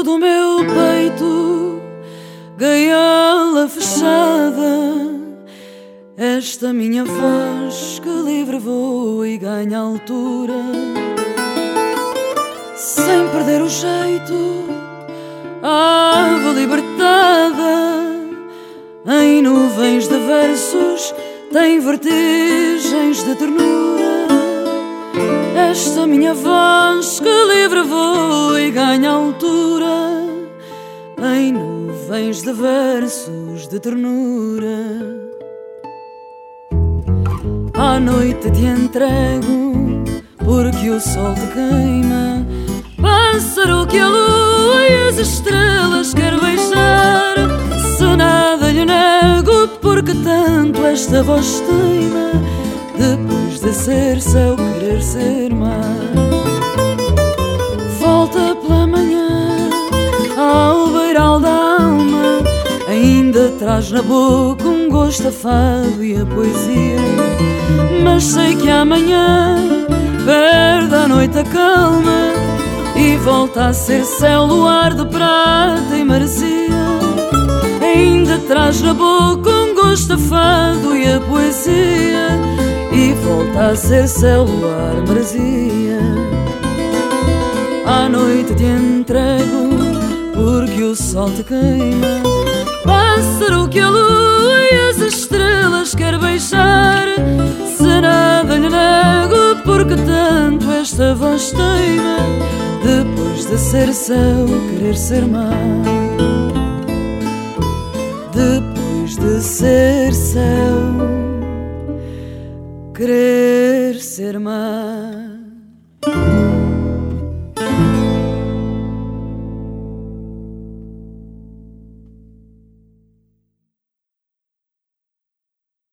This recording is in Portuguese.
do meu peito, gaiola fechada, esta minha voz que livre voa e ganha altura, sem perder o jeito, ave libertada, em nuvens de versos, tem vertigens de ternura. Esta minha voz que livre voa e ganha altura, em nuvens de versos de ternura. À noite te entrego, porque o sol te queima, pássaro que a lua e as estrelas quer beijar. Se nada lhe nego, porque tanto esta voz teima, depois de ser céu, querer ser mar. Volta pela manhã ao beiral da alma, ainda traz na boca um gosto a fado e a poesia. Mas sei que amanhã perde a noite a calma e volta a ser céu, luar de prata e maresia. Ainda traz na boca um gosto a fado e a poesia, e volta a ser céu, luar, maresia. À noite te entrego, porque o sol te queima, pássaro que a lua e as estrelas quer beijar. Se nada lhe nego, porque tanto esta voz teima, depois de ser céu, querer ser mar. Depois de ser céu, querer ser mar.